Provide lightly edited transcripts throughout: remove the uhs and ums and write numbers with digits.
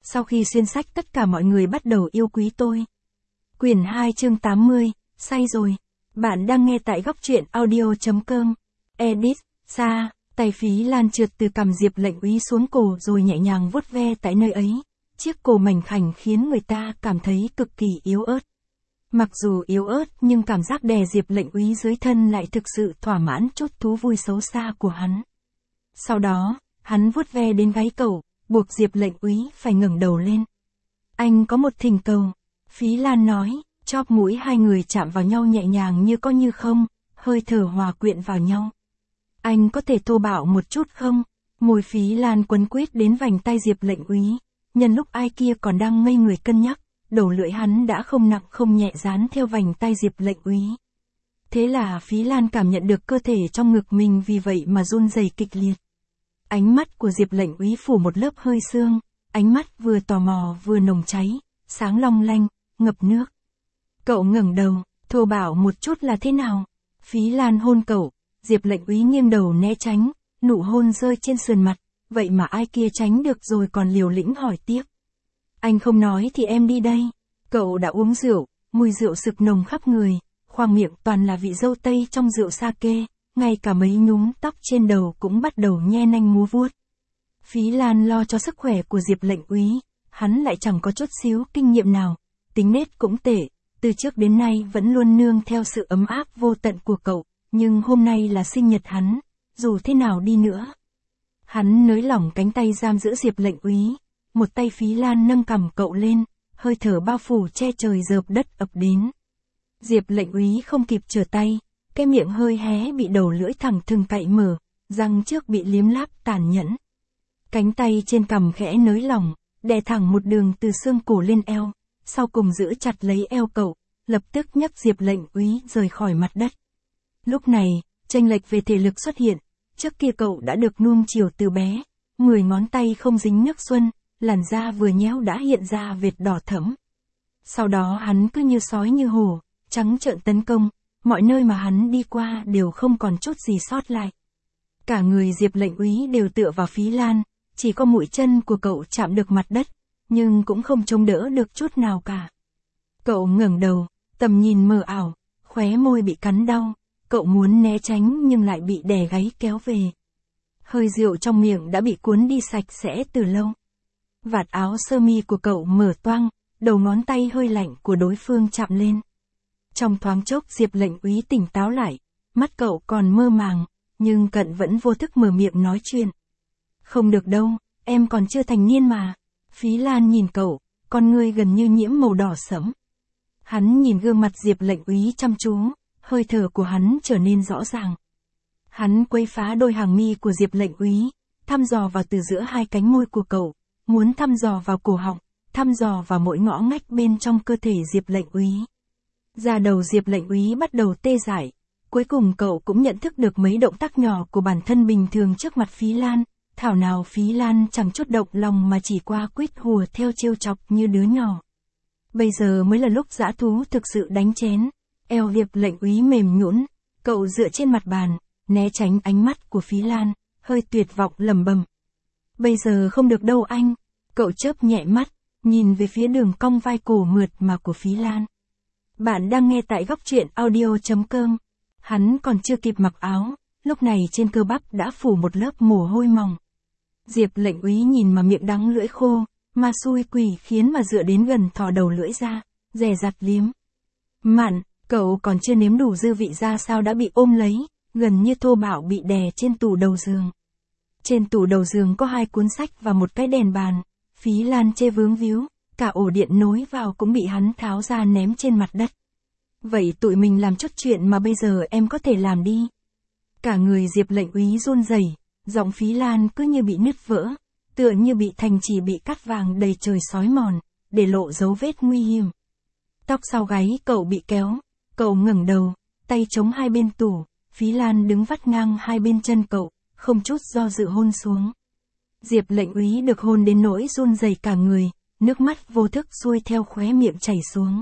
Sau khi xuyên sách tất cả mọi người bắt đầu yêu quý tôi. Quyển 2 chương 80, say rồi. Bạn đang nghe tại góc truyện audio.com. Edit, Sa, tay Phí Lan trượt từ cằm Diệp Lệnh Úy xuống cổ rồi nhẹ nhàng vuốt ve tại nơi ấy. Chiếc cổ mảnh khảnh khiến người ta cảm thấy cực kỳ yếu ớt. Mặc dù yếu ớt nhưng cảm giác đè Diệp Lệnh Úy dưới thân lại thực sự thỏa mãn chút thú vui xấu xa của hắn. Sau đó, hắn vuốt ve đến gáy cậu, buộc Diệp Lệnh Úy phải ngẩng đầu lên. Anh có một thỉnh cầu, Phí Lan nói, chóp mũi hai người chạm vào nhau nhẹ nhàng như có như không, hơi thở hòa quyện vào nhau. Anh có thể thô bạo một chút không? Môi Phí Lan quấn quýt đến vành tay Diệp Lệnh Úy, nhân lúc ai kia còn đang ngây người cân nhắc, đầu lưỡi hắn đã không nặng không nhẹ dán theo vành tay Diệp Lệnh Úy. Thế là Phí Lan cảm nhận được cơ thể trong ngực mình vì vậy mà run rẩy kịch liệt. Ánh mắt của Diệp Lệnh Úy phủ một lớp hơi sương, ánh mắt vừa tò mò vừa nồng cháy, sáng long lanh, ngập nước. Cậu ngẩng đầu, thô bạo một chút là thế nào? Phí Lan hôn cậu, Diệp Lệnh Úy nghiêng đầu né tránh, nụ hôn rơi trên sườn mặt, vậy mà ai kia tránh được rồi còn liều lĩnh hỏi tiếp. Anh không nói thì em đi đây. Cậu đã uống rượu, mùi rượu sực nồng khắp người, khoang miệng toàn là vị dâu tây trong rượu sake, ngay cả mấy nhúm tóc trên đầu cũng bắt đầu nhe nanh múa vuốt. Phí Lan lo cho sức khỏe của Diệp Lệnh Úy, hắn lại chẳng có chút xíu kinh nghiệm nào, tính nết cũng tệ, từ trước đến nay vẫn luôn nương theo sự ấm áp vô tận của cậu, nhưng hôm nay là sinh nhật hắn, dù thế nào đi nữa. Hắn nới lỏng cánh tay giam giữ Diệp Lệnh Úy, một tay Phí Lan nâng cằm cậu lên, hơi thở bao phủ che trời rợp đất ập đến. Diệp Lệnh Úy không kịp trở tay, cái miệng hơi hé bị đầu lưỡi thẳng thừng cạy mở, răng trước bị liếm láp tàn nhẫn. Cánh tay trên cằm khẽ nới lỏng, đè thẳng một đường từ xương cổ lên eo, sau cùng giữ chặt lấy eo cậu, lập tức nhấc Diệp Lệnh Úy rời khỏi mặt đất. Lúc này, chênh lệch về thể lực xuất hiện, trước kia cậu đã được nuông chiều từ bé, 10 ngón tay không dính nước xuân, làn da vừa nhéo đã hiện ra vệt đỏ thẫm. Sau đó hắn cứ như sói như hổ, trắng trợn tấn công, mọi nơi mà hắn đi qua đều không còn chút gì sót lại. Cả người Diệp Lệnh Úy đều tựa vào Phí Lan, chỉ có mũi chân của cậu chạm được mặt đất, nhưng cũng không chống đỡ được chút nào cả. Cậu ngẩng đầu, tầm nhìn mờ ảo, khóe môi bị cắn đau, cậu muốn né tránh nhưng lại bị đè gáy kéo về. Hơi rượu trong miệng đã bị cuốn đi sạch sẽ từ lâu. Vạt áo sơ mi của cậu mở toang, đầu ngón tay hơi lạnh của đối phương chạm lên. Trong thoáng chốc Diệp Lệnh Úy tỉnh táo lại, mắt cậu còn mơ màng, nhưng cận vẫn vô thức mở miệng nói chuyện. Không được đâu, em còn chưa thành niên mà. Phí Lan nhìn cậu, con ngươi gần như nhiễm màu đỏ sẫm. Hắn nhìn gương mặt Diệp Lệnh Úy chăm chú, hơi thở của hắn trở nên rõ ràng. Hắn quấy phá đôi hàng mi của Diệp Lệnh Úy, thăm dò vào từ giữa hai cánh môi của cậu, muốn thăm dò vào cổ họng, thăm dò vào mỗi ngõ ngách bên trong cơ thể Diệp Lệnh Úy. Da đầu Diệp Lệnh Úy bắt đầu tê dại, cuối cùng cậu cũng nhận thức được mấy động tác nhỏ của bản thân bình thường trước mặt Phí Lan, thảo nào Phí Lan chẳng chút động lòng mà chỉ qua quýt hùa theo trêu chọc như đứa nhỏ. Bây giờ mới là lúc dã thú thực sự đánh chén, eo Diệp Lệnh Úy mềm nhũn, cậu dựa trên mặt bàn, né tránh ánh mắt của Phí Lan, hơi tuyệt vọng lẩm bẩm. Bây giờ không được đâu anh, cậu chớp nhẹ mắt, nhìn về phía đường cong vai cổ mượt mà của Phí Lan. Bạn đang nghe tại góc truyện audio.com. Hắn còn chưa kịp mặc áo, lúc này trên cơ bắp đã phủ một lớp mồ hôi mỏng. Diệp Lệnh Úy nhìn mà miệng đắng lưỡi khô, ma xui quỷ khiến mà dựa đến gần thò đầu lưỡi ra, dè dặt liếm. Mạn, cậu còn chưa nếm đủ dư vị ra sao đã bị ôm lấy, gần như thô bạo bị đè trên tủ đầu giường. Trên tủ đầu giường có 2 cuốn sách và một cái đèn bàn, Phí Lan chê vướng víu, cả ổ điện nối vào cũng bị hắn tháo ra ném trên mặt đất. Vậy tụi mình làm chút chuyện mà bây giờ em có thể làm đi. Cả người Diệp Lệnh Úy run rẩy, giọng Phí Lan cứ như bị nứt vỡ, tựa như bị thành chỉ bị cắt vàng đầy trời xói mòn, để lộ dấu vết nguy hiểm. Tóc sau gáy cậu bị kéo, cậu ngẩng đầu, tay chống hai bên tủ, Phí Lan đứng vắt ngang hai bên chân cậu, không chút do dự hôn xuống. Diệp Lệnh Úy được hôn đến nỗi run rẩy cả người, nước mắt vô thức xuôi theo khóe miệng chảy xuống.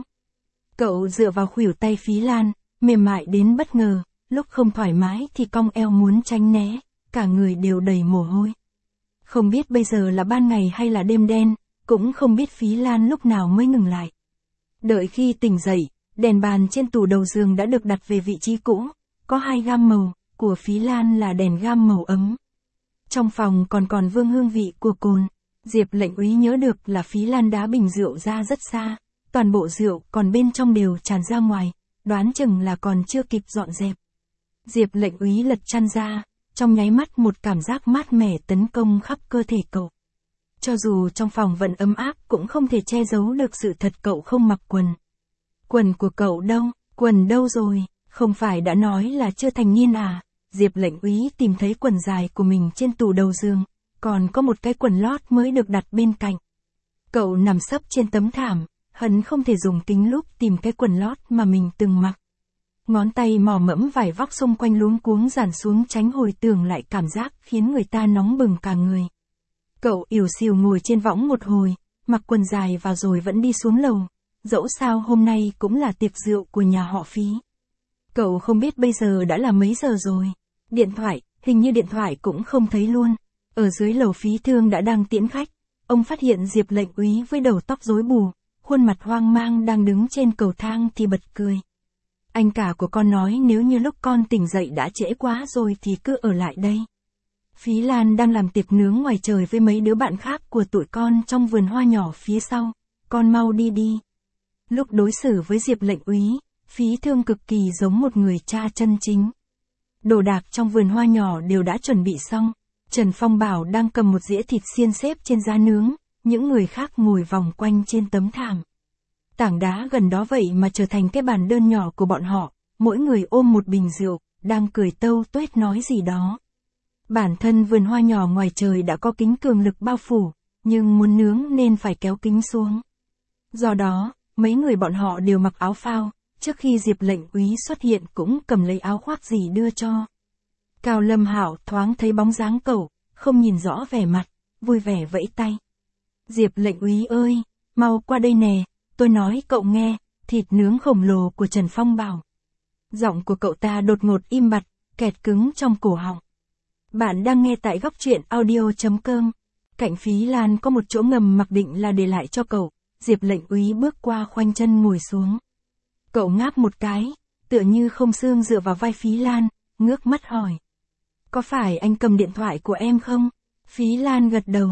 Cậu dựa vào khuỷu tay Phí Lan, mềm mại đến bất ngờ, lúc không thoải mái thì cong eo muốn tránh né, cả người đều đầy mồ hôi. Không biết bây giờ là ban ngày hay là đêm đen, cũng không biết Phí Lan lúc nào mới ngừng lại. Đợi khi tỉnh dậy, đèn bàn trên tủ đầu giường đã được đặt về vị trí cũ, có 2 gam màu, của Phí Lan là đèn gam màu ấm. Trong phòng còn vương hương vị của cồn. Diệp Lệnh Úy nhớ được là Phí Lan đá bình rượu ra rất xa, toàn bộ rượu còn bên trong đều tràn ra ngoài, đoán chừng là còn chưa kịp dọn dẹp. Diệp Lệnh Úy lật chăn ra, trong nháy mắt một cảm giác mát mẻ tấn công khắp cơ thể cậu. Cho dù trong phòng vẫn ấm áp cũng không thể che giấu được sự thật cậu không mặc quần. Quần của cậu đâu, quần đâu rồi, không phải đã nói là chưa thành niên à? Diệp Lệnh Úy tìm thấy quần dài của mình trên tủ đầu giường, còn có một cái quần lót mới được đặt bên cạnh. Cậu nằm sấp trên tấm thảm, hận không thể dùng kính lúp tìm cái quần lót mà mình từng mặc. Ngón tay mò mẫm vải vóc xung quanh luống cuống dàn xuống tránh hồi tưởng lại cảm giác khiến người ta nóng bừng cả người. Cậu ỉu xìu ngồi trên võng một hồi, mặc quần dài vào rồi vẫn đi xuống lầu, dẫu sao hôm nay cũng là tiệc rượu của nhà họ Phí. Cậu không biết bây giờ đã là mấy giờ rồi. Điện thoại, hình như điện thoại cũng không thấy luôn. Ở dưới lầu Phí Thương đã đang tiễn khách. Ông phát hiện Diệp Lệnh Úy với đầu tóc rối bù, khuôn mặt hoang mang đang đứng trên cầu thang thì bật cười. Anh cả của con nói nếu như lúc con tỉnh dậy đã trễ quá rồi thì cứ ở lại đây. Phí Lan đang làm tiệc nướng ngoài trời với mấy đứa bạn khác của tụi con trong vườn hoa nhỏ phía sau. Con mau đi đi. Lúc đối xử với Diệp Lệnh Úy, Phí Thương cực kỳ giống một người cha chân chính. Đồ đạc trong vườn hoa nhỏ đều đã chuẩn bị xong. Trần Phong Bảo đang cầm một dĩa thịt xiên xếp trên giá nướng, những người khác ngồi vòng quanh trên tấm thảm. Tảng đá gần đó vậy mà trở thành cái bàn đơn nhỏ của bọn họ, mỗi người ôm một bình rượu, đang cười tâu tuét nói gì đó. Bản thân vườn hoa nhỏ ngoài trời đã có kính cường lực bao phủ, nhưng muốn nướng nên phải kéo kính xuống. Do đó, mấy người bọn họ đều mặc áo phao, trước khi Diệp Lệnh Úy xuất hiện cũng cầm lấy áo khoác gì đưa cho. Cao Lâm Hạo thoáng thấy bóng dáng cậu, không nhìn rõ vẻ mặt, vui vẻ vẫy tay. Diệp Lệnh Úy ơi, mau qua đây nè, tôi nói cậu nghe, thịt nướng khổng lồ của Trần Phong Bảo. Giọng của cậu ta đột ngột im bặt, kẹt cứng trong cổ họng. Bạn đang nghe tại góc truyện audio.com. Cạnh Phí Lan có một chỗ ngầm mặc định là để lại cho cậu. Diệp Lệnh Úy bước qua khoanh chân ngồi xuống. Cậu ngáp một cái, tựa như không xương dựa vào vai Phí Lan, ngước mắt hỏi. Có phải anh cầm điện thoại của em không? Phí Lan gật đầu,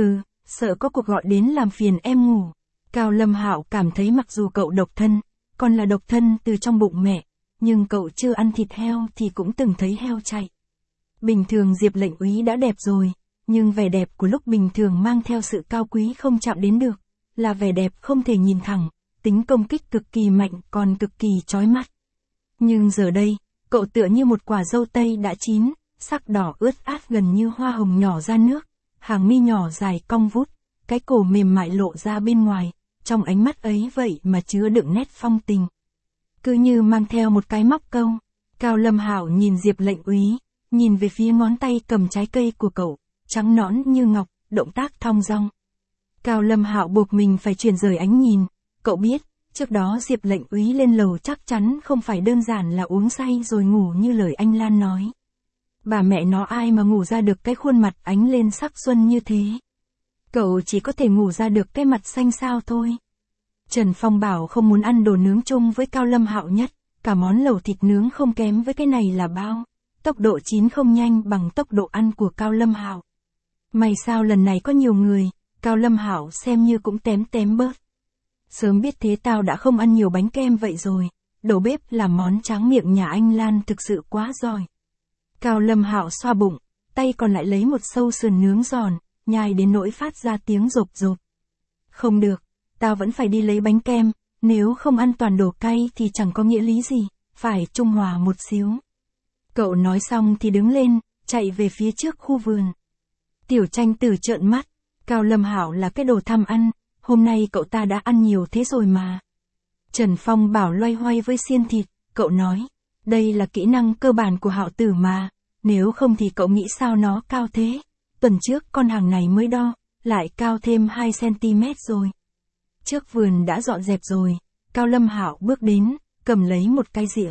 sợ có cuộc gọi đến làm phiền em ngủ. Cao Lâm Hạo cảm thấy mặc dù cậu độc thân, còn là độc thân từ trong bụng mẹ, nhưng cậu chưa ăn thịt heo thì cũng từng thấy heo chạy. Bình thường Diệp Lệnh Úy đã đẹp rồi, nhưng vẻ đẹp của lúc bình thường mang theo sự cao quý không chạm đến được, là vẻ đẹp không thể nhìn thẳng, tính công kích cực kỳ mạnh còn cực kỳ chói mắt. Nhưng giờ đây, cậu tựa như một quả dâu tây đã chín, sắc đỏ ướt át gần như hoa hồng nhỏ ra nước, hàng mi nhỏ dài cong vút, cái cổ mềm mại lộ ra bên ngoài, trong ánh mắt ấy vậy mà chứa đựng nét phong tình. Cứ như mang theo một cái móc câu. Cao Lâm Hạo nhìn Diệp Lệnh Úy, nhìn về phía ngón tay cầm trái cây của cậu, trắng nõn như ngọc, động tác thong dong. Cao Lâm Hạo buộc mình phải chuyển rời ánh nhìn, cậu biết, trước đó Diệp Lệnh Úy lên lầu chắc chắn không phải đơn giản là uống say rồi ngủ như lời anh Lan nói. Bà mẹ nó ai mà ngủ ra được cái khuôn mặt ánh lên sắc xuân như thế. Cậu chỉ có thể ngủ ra được cái mặt xanh xao thôi. Trần Phong bảo không muốn ăn đồ nướng chung với Cao Lâm Hạo nhất, cả món lẩu thịt nướng không kém với cái này là bao. Tốc độ chín không nhanh bằng tốc độ ăn của Cao Lâm Hạo. May sao lần này có nhiều người, Cao Lâm Hạo xem như cũng tém bớt. Sớm biết thế tao đã không ăn nhiều bánh kem vậy rồi, đầu bếp làm món tráng miệng nhà anh Lan thực sự quá giỏi. Cao Lâm Hạo xoa bụng, tay còn lại lấy một sâu sườn nướng giòn, nhai đến nỗi phát ra tiếng rộp rộp. Không được, tao vẫn phải đi lấy bánh kem, nếu không ăn toàn đồ cay thì chẳng có nghĩa lý gì, phải trung hòa một xíu. Cậu nói xong thì đứng lên, chạy về phía trước khu vườn. Tiểu Tranh Tử trợn mắt, Cao Lâm Hạo là cái đồ tham ăn, hôm nay cậu ta đã ăn nhiều thế rồi mà. Trần Phong bảo loay hoay với xiên thịt, cậu nói, đây là kỹ năng cơ bản của Hạo tử mà, nếu không thì cậu nghĩ sao nó cao thế. Tuần trước con hàng này mới đo, lại cao thêm 2 cm rồi. Trước vườn đã dọn dẹp rồi, Cao Lâm Hạo bước đến, cầm lấy một cái dĩa.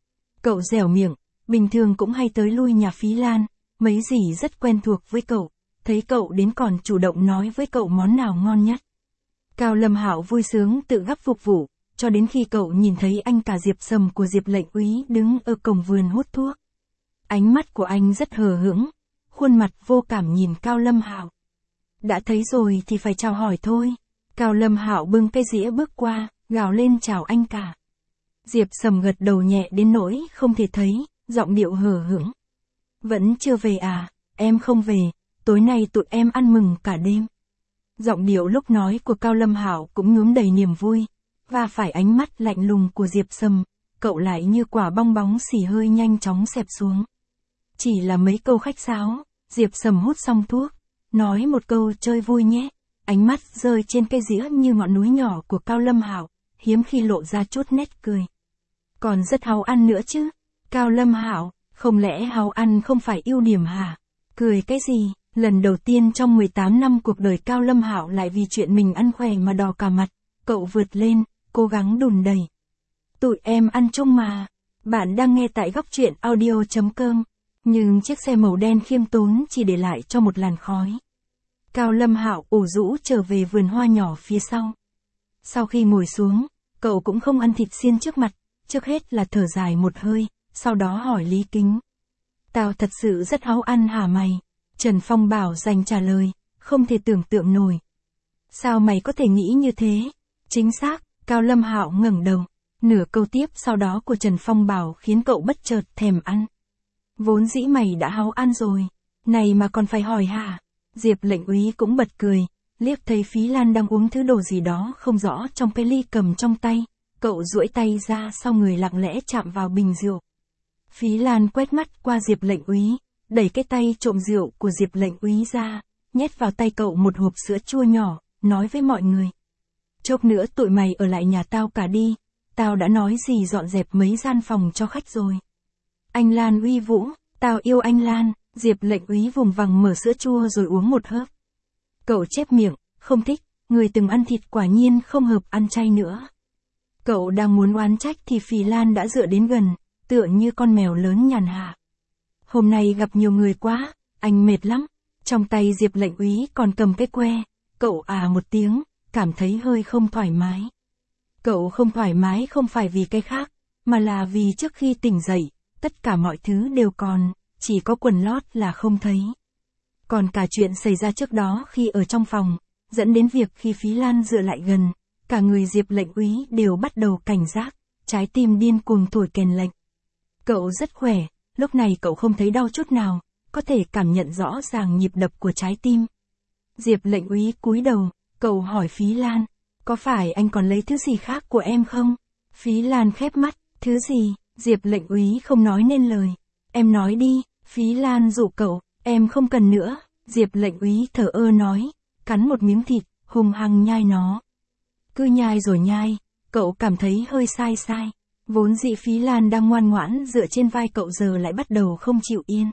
Cậu dẻo miệng, bình thường cũng hay tới lui nhà Phí Lan, mấy dì rất quen thuộc với cậu, thấy cậu đến còn chủ động nói với cậu món nào ngon nhất. Cao Lâm Hạo vui sướng tự gắp phục vụ, cho đến khi cậu nhìn thấy anh cả Diệp Sầm của Diệp lệnh úy đứng ở cổng vườn hút thuốc. Ánh mắt của anh rất hờ hững, khuôn mặt vô cảm nhìn Cao Lâm Hạo. Đã thấy rồi thì phải chào hỏi thôi. Cao Lâm Hạo bưng cái dĩa bước qua, gào lên chào anh cả. Diệp Sầm gật đầu nhẹ đến nỗi không thể thấy, giọng điệu hờ hững. Vẫn chưa về à, em không về, tối nay tụi em ăn mừng cả đêm. Giọng điệu lúc nói của Cao Lâm Hạo cũng nhuốm đầy niềm vui, và phải ánh mắt lạnh lùng của Diệp Sầm, cậu lại như quả bong bóng xì hơi nhanh chóng xẹp xuống. Chỉ là mấy câu khách sáo, Diệp Sầm hút xong thuốc, nói một câu chơi vui nhé, ánh mắt rơi trên cái dĩa như ngọn núi nhỏ của Cao Lâm Hạo, hiếm khi lộ ra chút nét cười. Còn rất háo ăn nữa chứ, Cao Lâm Hạo, không lẽ háo ăn không phải ưu điểm hả? Cười cái gì? Lần đầu tiên trong 18 năm cuộc đời Cao Lâm Hạo lại vì chuyện mình ăn khỏe mà đỏ cả mặt, cậu vượt lên, cố gắng đùn đẩy. Tụi em ăn chung mà. Bạn đang nghe tại góc truyện audio.com, nhưng chiếc xe màu đen khiêm tốn chỉ để lại cho một làn khói. Cao Lâm Hạo ủ rũ trở về vườn hoa nhỏ phía sau. Sau khi ngồi xuống, cậu cũng không ăn thịt xiên trước mặt, trước hết là thở dài một hơi, sau đó hỏi Lý Kính. Tao thật sự rất háo ăn hả mày? Trần Phong Bảo dành trả lời, không thể tưởng tượng nổi. Sao mày có thể nghĩ như thế? Chính xác, Cao Lâm Hạo ngẩng đầu. Nửa câu tiếp sau đó của Trần Phong Bảo khiến cậu bất chợt thèm ăn. Vốn dĩ mày đã háo ăn rồi, này mà còn phải hỏi hả? Diệp lệnh úy cũng bật cười, liếc thấy Phí Lan đang uống thứ đồ gì đó không rõ trong cái ly cầm trong tay, cậu duỗi tay ra sau người lặng lẽ chạm vào bình rượu. Phí Lan quét mắt qua Diệp lệnh úy, đẩy cái tay trộm rượu của Diệp lệnh úy ra, nhét vào tay cậu một hộp sữa chua nhỏ, nói với mọi người. Chốc nữa tụi mày ở lại nhà tao cả đi, tao đã nói gì dọn dẹp mấy gian phòng cho khách rồi. Anh Lan uy vũ, tao yêu anh Lan, Diệp lệnh úy vùng vằng mở sữa chua rồi uống một hớp. Cậu chép miệng, không thích, người từng ăn thịt quả nhiên không hợp ăn chay nữa. Cậu đang muốn oán trách thì Phí Lan đã dựa đến gần, tựa như con mèo lớn nhàn hạ. Hôm nay gặp nhiều người quá, anh mệt lắm. Trong tay Diệp lệnh úy còn cầm cái que, cậu một tiếng, cảm thấy hơi không thoải mái. Cậu không thoải mái không phải vì cái khác, mà là vì trước khi tỉnh dậy, tất cả mọi thứ đều còn, chỉ có quần lót là không thấy. Còn cả chuyện xảy ra trước đó khi ở trong phòng, dẫn đến việc khi Phí Lan dựa lại gần, cả người Diệp lệnh úy đều bắt đầu cảnh giác, trái tim điên cuồng thổi kèn lệnh. Cậu rất khỏe, lúc này cậu không thấy đau chút nào, có thể cảm nhận rõ ràng nhịp đập của trái tim. Diệp lệnh úy cúi đầu, cậu hỏi Phí Lan, có phải anh còn lấy thứ gì khác của em không? Phí Lan khép mắt, thứ gì? Diệp lệnh úy không nói nên lời. Em nói đi, Phí Lan dụ cậu, em không cần nữa. Diệp lệnh úy thở ơ nói, cắn một miếng thịt, hung hăng nhai nó. Cứ nhai rồi nhai, cậu cảm thấy hơi sai sai. Vốn dĩ Phí Lan đang ngoan ngoãn dựa trên vai cậu giờ lại bắt đầu không chịu yên.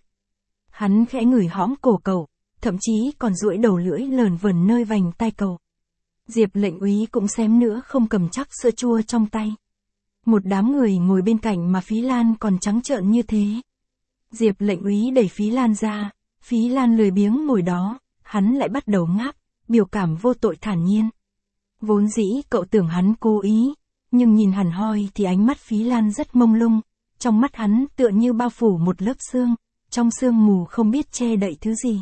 Hắn khẽ ngửi hõm cổ cậu, thậm chí còn duỗi đầu lưỡi lờn vờn nơi vành tai cậu. Diệp lệnh úy cũng xém nữa không cầm chắc sữa chua trong tay. Một đám người ngồi bên cạnh mà Phí Lan còn trắng trợn như thế. Diệp lệnh úy đẩy Phí Lan ra, Phí Lan lười biếng ngồi đó, hắn lại bắt đầu ngáp, biểu cảm vô tội thản nhiên. Vốn dĩ cậu tưởng hắn cố ý, nhưng nhìn hẳn hoi thì ánh mắt Phí Lan rất mông lung, trong mắt hắn tựa như bao phủ một lớp sương, trong sương mù không biết che đậy thứ gì.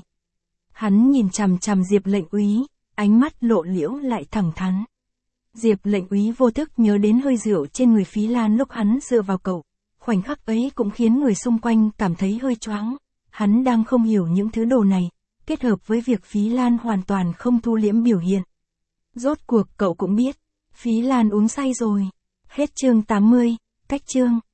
Hắn nhìn chằm chằm Diệp lệnh úy, ánh mắt lộ liễu lại thẳng thắn. Diệp lệnh úy vô thức nhớ đến hơi rượu trên người Phí Lan lúc hắn dựa vào cậu, khoảnh khắc ấy cũng khiến người xung quanh cảm thấy hơi choáng. Hắn đang không hiểu những thứ đồ này, kết hợp với việc Phí Lan hoàn toàn không thu liễm biểu hiện. Rốt cuộc cậu cũng biết, Phí Lan uống say rồi. Hết chương 80, cách chương.